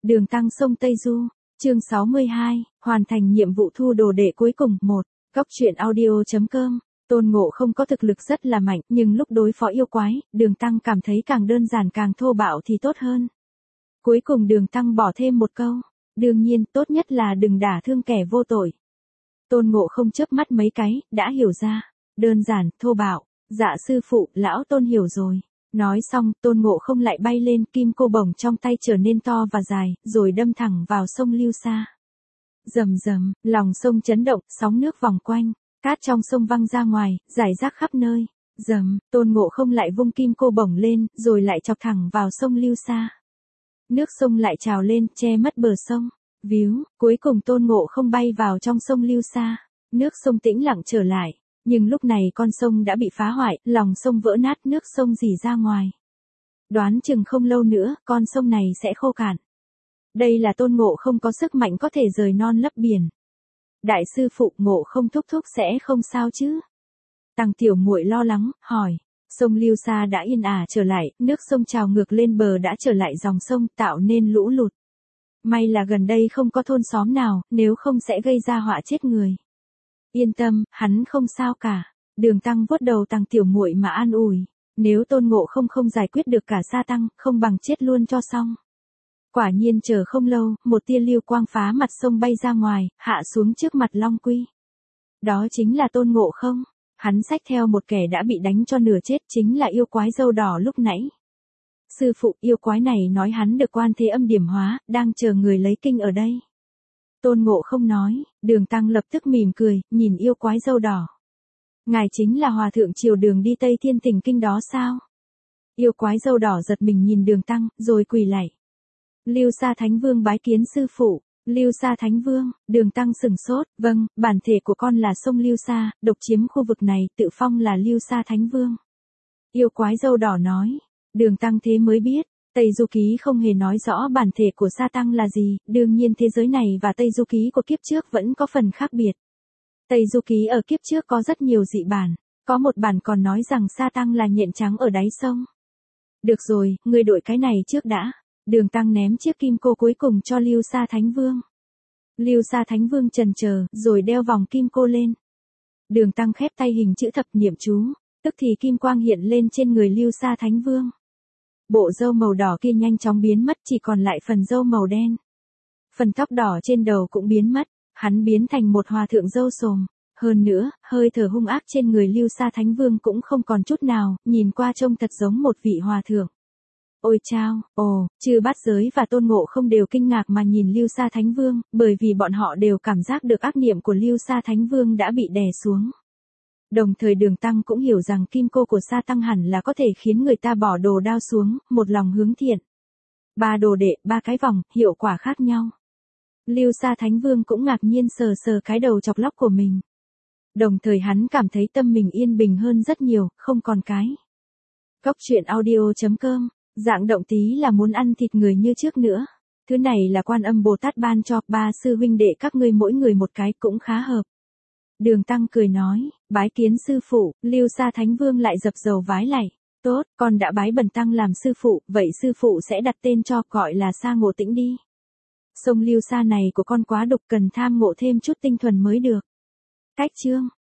Đường Tăng sông Tây Du, chương 62, hoàn thành nhiệm vụ thu đồ đệ cuối cùng. 1. Góc truyện audio.com. Tôn Ngộ Không có thực lực rất là mạnh, nhưng lúc đối phó yêu quái, Đường Tăng cảm thấy càng đơn giản càng thô bạo thì tốt hơn. Cuối cùng Đường Tăng bỏ thêm một câu, đương nhiên, tốt nhất là đừng đả thương kẻ vô tội. Tôn Ngộ Không chớp mắt mấy cái, đã hiểu ra. Đơn giản, thô bạo. Dạ sư phụ, lão Tôn hiểu rồi. Nói xong, Tôn Ngộ Không lại bay lên, kim cô bổng trong tay trở nên to và dài, rồi đâm thẳng vào sông Lưu Sa. Rầm rầm, lòng sông chấn động, sóng nước vòng quanh, cát trong sông văng ra ngoài, rải rác khắp nơi. Rầm, Tôn Ngộ Không lại vung kim cô bổng lên, rồi lại chọc thẳng vào sông Lưu Sa. Nước sông lại trào lên, che mất bờ sông. Víu, cuối cùng Tôn Ngộ Không bay vào trong sông Lưu Sa. Nước sông tĩnh lặng trở lại. Nhưng lúc này con sông đã bị phá hoại, lòng sông vỡ nát, nước sông rỉ ra ngoài. Đoán chừng không lâu nữa, con sông này sẽ khô cạn. Đây là Tôn Ngộ Không có sức mạnh có thể rời non lấp biển. Đại sư phụ, Ngộ Không thúc thúc sẽ không sao chứ? Tăng Tiểu Muội lo lắng, hỏi. Sông Lưu Sa đã yên ả trở lại, nước sông trào ngược lên bờ đã trở lại dòng sông, tạo nên lũ lụt. May là gần đây không có thôn xóm nào, nếu không sẽ gây ra họa chết người. Yên tâm, hắn không sao cả. Đường Tăng vuốt đầu Tăng Tiểu Muội mà an ủi. Nếu Tôn Ngộ Không không giải quyết được cả Sa Tăng, không bằng chết luôn cho xong. Quả nhiên chờ không lâu, một tia lưu quang phá mặt sông bay ra ngoài, hạ xuống trước mặt Long Quy. Đó chính là Tôn Ngộ Không. Hắn xách theo một kẻ đã bị đánh cho nửa chết, chính là yêu quái râu đỏ lúc nãy. Sư phụ, yêu quái này nói hắn được Quan Thế Âm điểm hóa, đang chờ người lấy kinh ở đây. Tôn Ngộ Không nói. Đường Tăng lập tức mỉm cười, nhìn yêu quái râu đỏ. Ngài chính là hòa thượng triều đường đi Tây Thiên Tình Kinh đó sao? Yêu quái râu đỏ giật mình nhìn Đường Tăng, rồi quỳ lạy. Lưu Sa Thánh Vương bái kiến sư phụ. Lưu Sa Thánh Vương. Đường Tăng sừng sốt. Vâng, bản thể của con là sông Lưu Sa, độc chiếm khu vực này, tự phong là Lưu Sa Thánh Vương. Yêu quái râu đỏ nói. Đường Tăng thế mới biết. Tây Du Ký không hề nói rõ bản thể của Sa Tăng là gì, đương nhiên thế giới này và Tây Du Ký của kiếp trước vẫn có phần khác biệt. Tây Du Ký ở kiếp trước có rất nhiều dị bản, có một bản còn nói rằng Sa Tăng là nhện trắng ở đáy sông. Được rồi, ngươi đội cái này trước đã. Đường Tăng ném chiếc kim cô cuối cùng cho Lưu Sa Thánh Vương. Lưu Sa Thánh Vương chần chờ, rồi đeo vòng kim cô lên. Đường Tăng khép tay hình chữ thập niệm chú, tức thì kim quang hiện lên trên người Lưu Sa Thánh Vương. Bộ râu màu đỏ kia nhanh chóng biến mất, chỉ còn lại phần râu màu đen. Phần tóc đỏ trên đầu cũng biến mất, hắn biến thành một hòa thượng râu xồm. Hơn nữa, hơi thở hung ác trên người Lưu Sa Thánh Vương cũng không còn chút nào, nhìn qua trông thật giống một vị hòa thượng. Ôi chao, Chư Bát Giới và Tôn Ngộ Không đều kinh ngạc mà nhìn Lưu Sa Thánh Vương, bởi vì bọn họ đều cảm giác được ác niệm của Lưu Sa Thánh Vương đã bị đè xuống. Đồng thời Đường Tăng cũng hiểu rằng kim cô của Sa Tăng hẳn là có thể khiến người ta bỏ đồ đao xuống, một lòng hướng thiện. 3 đồ đệ, 3 cái vòng, hiệu quả khác nhau. Lưu Sa Thánh Vương cũng ngạc nhiên sờ sờ cái đầu chọc lóc của mình. Đồng thời hắn cảm thấy tâm mình yên bình hơn rất nhiều, không còn cái. Góc truyện audio.com. Dạng động tí là muốn ăn thịt người như trước nữa. Thứ này là Quan Âm Bồ Tát ban cho, 3 sư huynh đệ các ngươi mỗi người một cái cũng khá hợp. Đường Tăng cười nói, bái kiến sư phụ. Lưu Sa Thánh Vương lại dập dầu vái lạy. Tốt, con đã bái bần tăng làm sư phụ, vậy sư phụ sẽ đặt tên cho, gọi là Sa Ngộ Tĩnh đi. Sông Lưu Sa này của con quá đục, cần tham ngộ thêm chút tinh thuần mới được. Cách chương.